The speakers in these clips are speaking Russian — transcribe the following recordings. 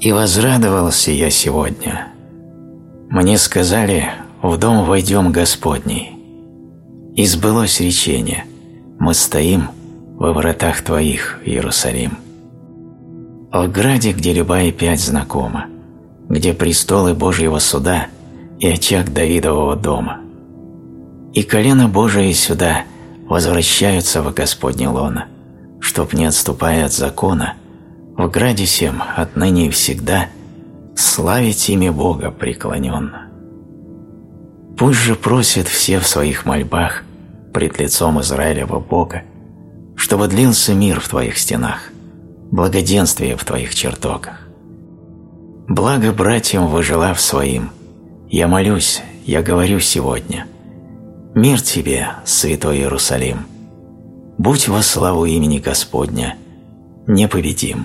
И возрадовался я сегодня. Мне сказали: в дом войдем Господний. И сбылось речение: мы стоим во вратах Твоих, Иерусалим. В граде, где любая пять знакома, где престолы Божьего суда и очаг Давидового дома. И колено Божие сюда возвращаются во Господне лоно, чтоб, не отступая от закона, в граде сем отныне и всегда славить имя Бога преклоненно. Пусть же просят все в своих мольбах пред лицом Израилева Бога, чтобы длился мир в Твоих стенах, благоденствие в Твоих чертогах. Благо братьям выжелав своим, я молюсь, я говорю сегодня: мир тебе, святой Иерусалим, будь во славу имени Господня непобедим.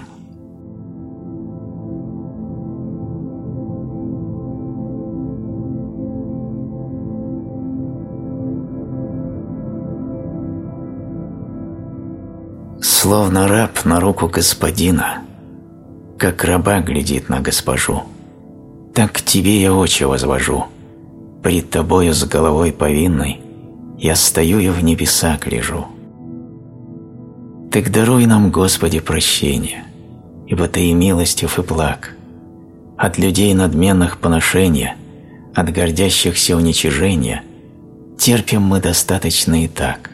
Словно раб на руку господина, как раба глядит на госпожу, так к тебе я очи возвожу. Пред тобою с головой повинной я стою и в небеса гляжу. Так даруй нам, Господи, прощение, ибо Ты и милостив, и благ. От людей надменных поношения, от гордящихся уничижения терпим мы достаточно и так.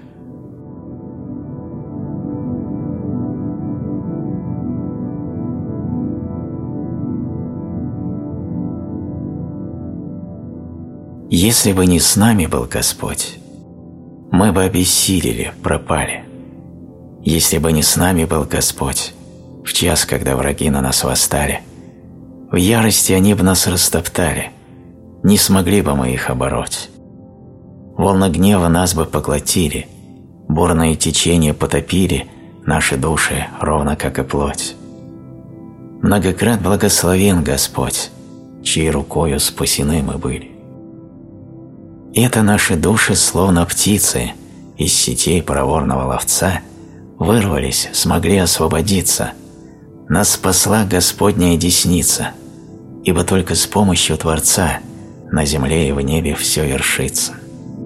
Если бы не с нами был Господь, мы бы обессилели, пропали. Если бы не с нами был Господь, в час, когда враги на нас восстали, в ярости они бы нас растоптали, не смогли бы мы их обороть. Волны гнева нас бы поглотили, бурные течения потопили наши души, ровно как и плоть. Многократно благословен Господь, чьей рукою спасены мы были. Это наши души, словно птицы, из сетей проворного ловца, вырвались, смогли освободиться. Нас спасла Господняя десница, ибо только с помощью Творца на земле и в небе все вершится.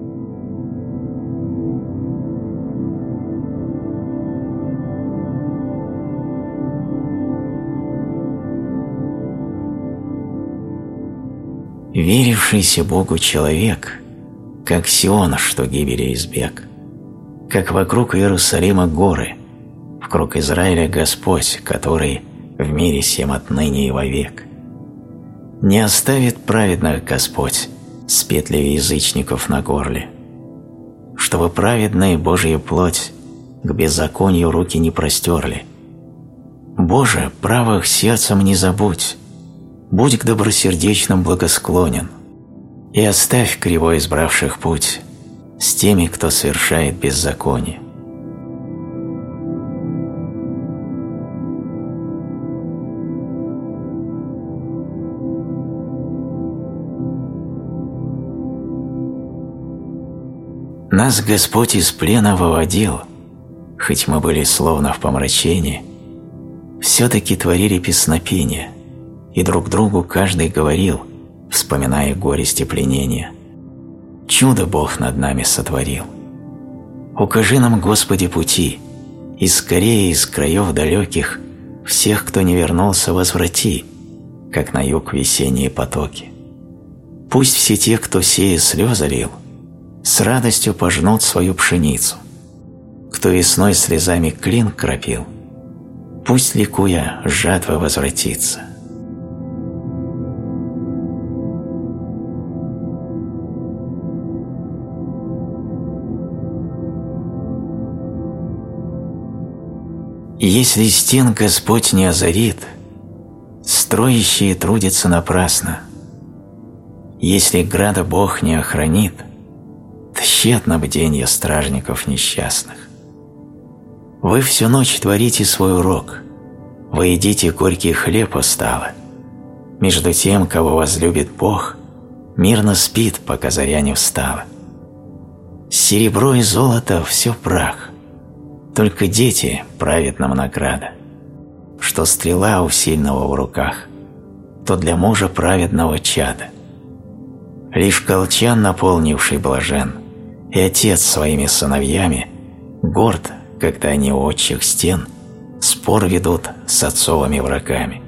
Верившийся Богу человек, как Сион, что гибели избег, как вокруг Иерусалима горы, вкруг Израиля Господь, который в мире сем отныне и вовек. Не оставит праведных Господь с петлей язычников на горле, чтобы праведные Божью плоть к беззаконию руки не простерли. Боже, правых сердцем не забудь, будь к добросердечным благосклонен, и оставь криво избравших путь с теми, кто совершает беззаконие. Нас Господь из плена выводил, хоть мы были словно в помрачении, все-таки творили песнопения, и друг другу каждый говорил, вспоминая горесть и пленение: чудо Бог над нами сотворил. Укажи нам, Господи, пути, и скорее из краев далеких всех, кто не вернулся, возврати, как на юг весенние потоки. Пусть все те, кто сея слезы лил, с радостью пожнут свою пшеницу. Кто весной слезами клин кропил, пусть, ликуя, с жатвы возвратится. Если стен Господь не озарит, строящие трудятся напрасно. Если града Бог не охранит, тщетно бденье стражников несчастных. Вы всю ночь творите свой урок, вы едите горький хлеб устало. Между тем, кого возлюбит Бог, мирно спит, пока заря не встала. Серебро и золото – все прах, только дети праведным награда, что стрела у сильного в руках, то для мужа праведного чада. Лишь колчан, наполнивший, блажен, и отец своими сыновьями горд, когда они у отчих стен спор ведут с отцовыми врагами.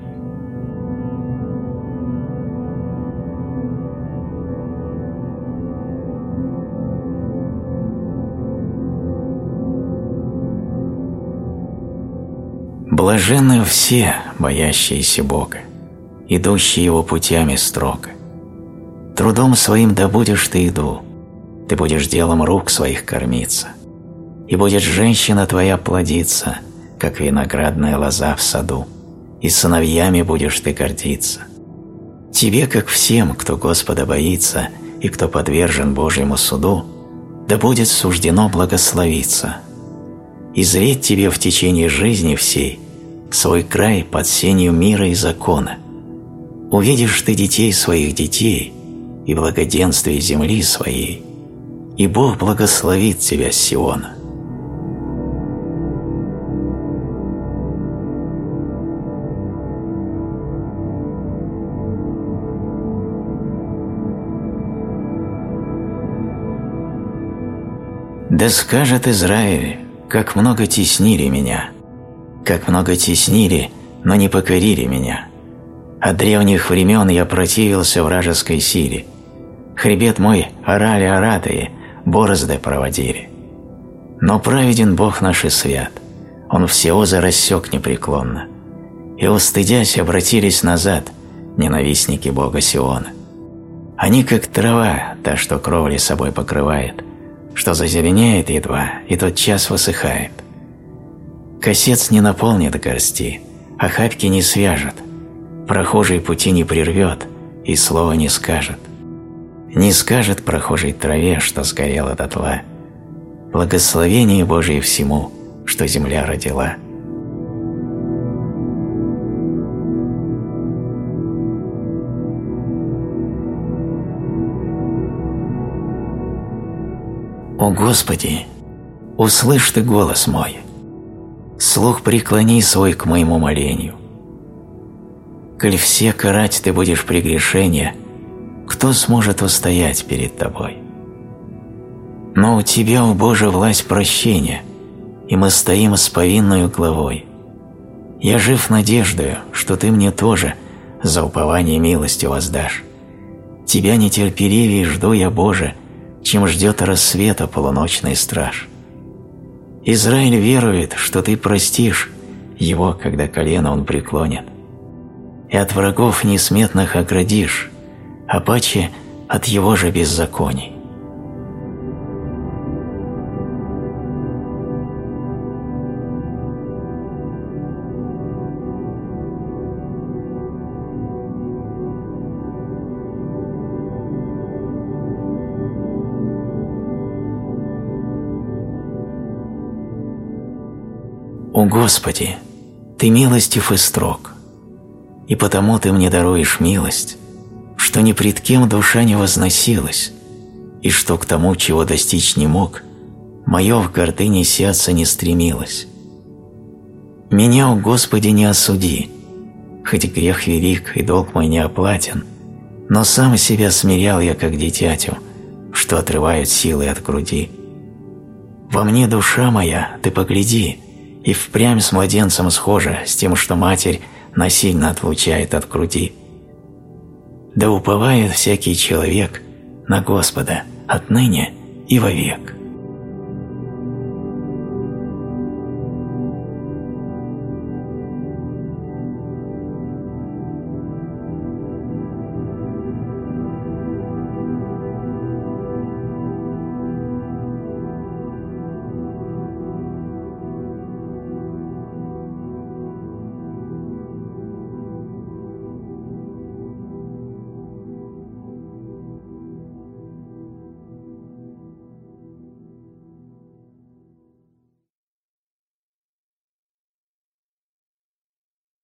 Блаженны все, боящиеся Бога, идущие Его путями строго. Трудом своим добудешь ты еду, ты будешь делом рук своих кормиться, и будет женщина твоя плодиться, как виноградная лоза в саду, и сыновьями будешь ты гордиться. Тебе, как всем, кто Господа боится и кто подвержен Божьему суду, да будет суждено благословиться. И зреть тебе в течение жизни всей свой край под сенью мира и закона. Увидишь ты детей своих детей и благоденствие земли своей, и Бог благословит тебя с Сиона. Да скажет Израиль, как много теснили меня, как много теснили, но не покорили меня. От древних времен я противился вражеской силе. Хребет мой орали оратые, борозды проводили. Но праведен Бог наш и свят, Он все озы рассек непреклонно. И, устыдясь, обратились назад ненавистники Бога Сиона. Они, как трава, та, что кровли собой покрывает, что зазеленеет едва и тотчас высыхает. Косец не наполнит горсти, охапки не свяжет, прохожий пути не прервет и слова не скажет. Не скажет прохожей траве, что сгорела дотла, благословение Божие всему, что земля родила. О Господи, услышь Ты голос мой, слух преклони свой к моему молению. Коль все карать Ты будешь прегрешения, кто сможет устоять перед Тобой? Но у Тебя, о Боже, власть прощения, и мы стоим с повинною главой. Я жив надеждою, что Ты мне тоже за упование милостью воздашь. Тебя нетерпеливее жду я, Боже, чем ждет рассвета полуночный страж. Израиль верует, что Ты простишь его, когда колено он преклонит, и от врагов несметных оградишь, а паче от его же беззаконий. О Господи, Ты милостив и строг, и потому Ты мне даруешь милость, что ни пред кем душа не возносилась, и что к тому, чего достичь не мог, мое в гордыне сердце не стремилось. Меня, о Господи, не осуди, хоть грех велик и долг мой не оплатен, но сам себя смирял я, как дитятю, что отрывают силы от груди. Во мне душа моя, Ты погляди, и впрямь с младенцем схожа с тем, что матерь насильно отлучает от груди. Да уповает всякий человек на Господа отныне и вовек.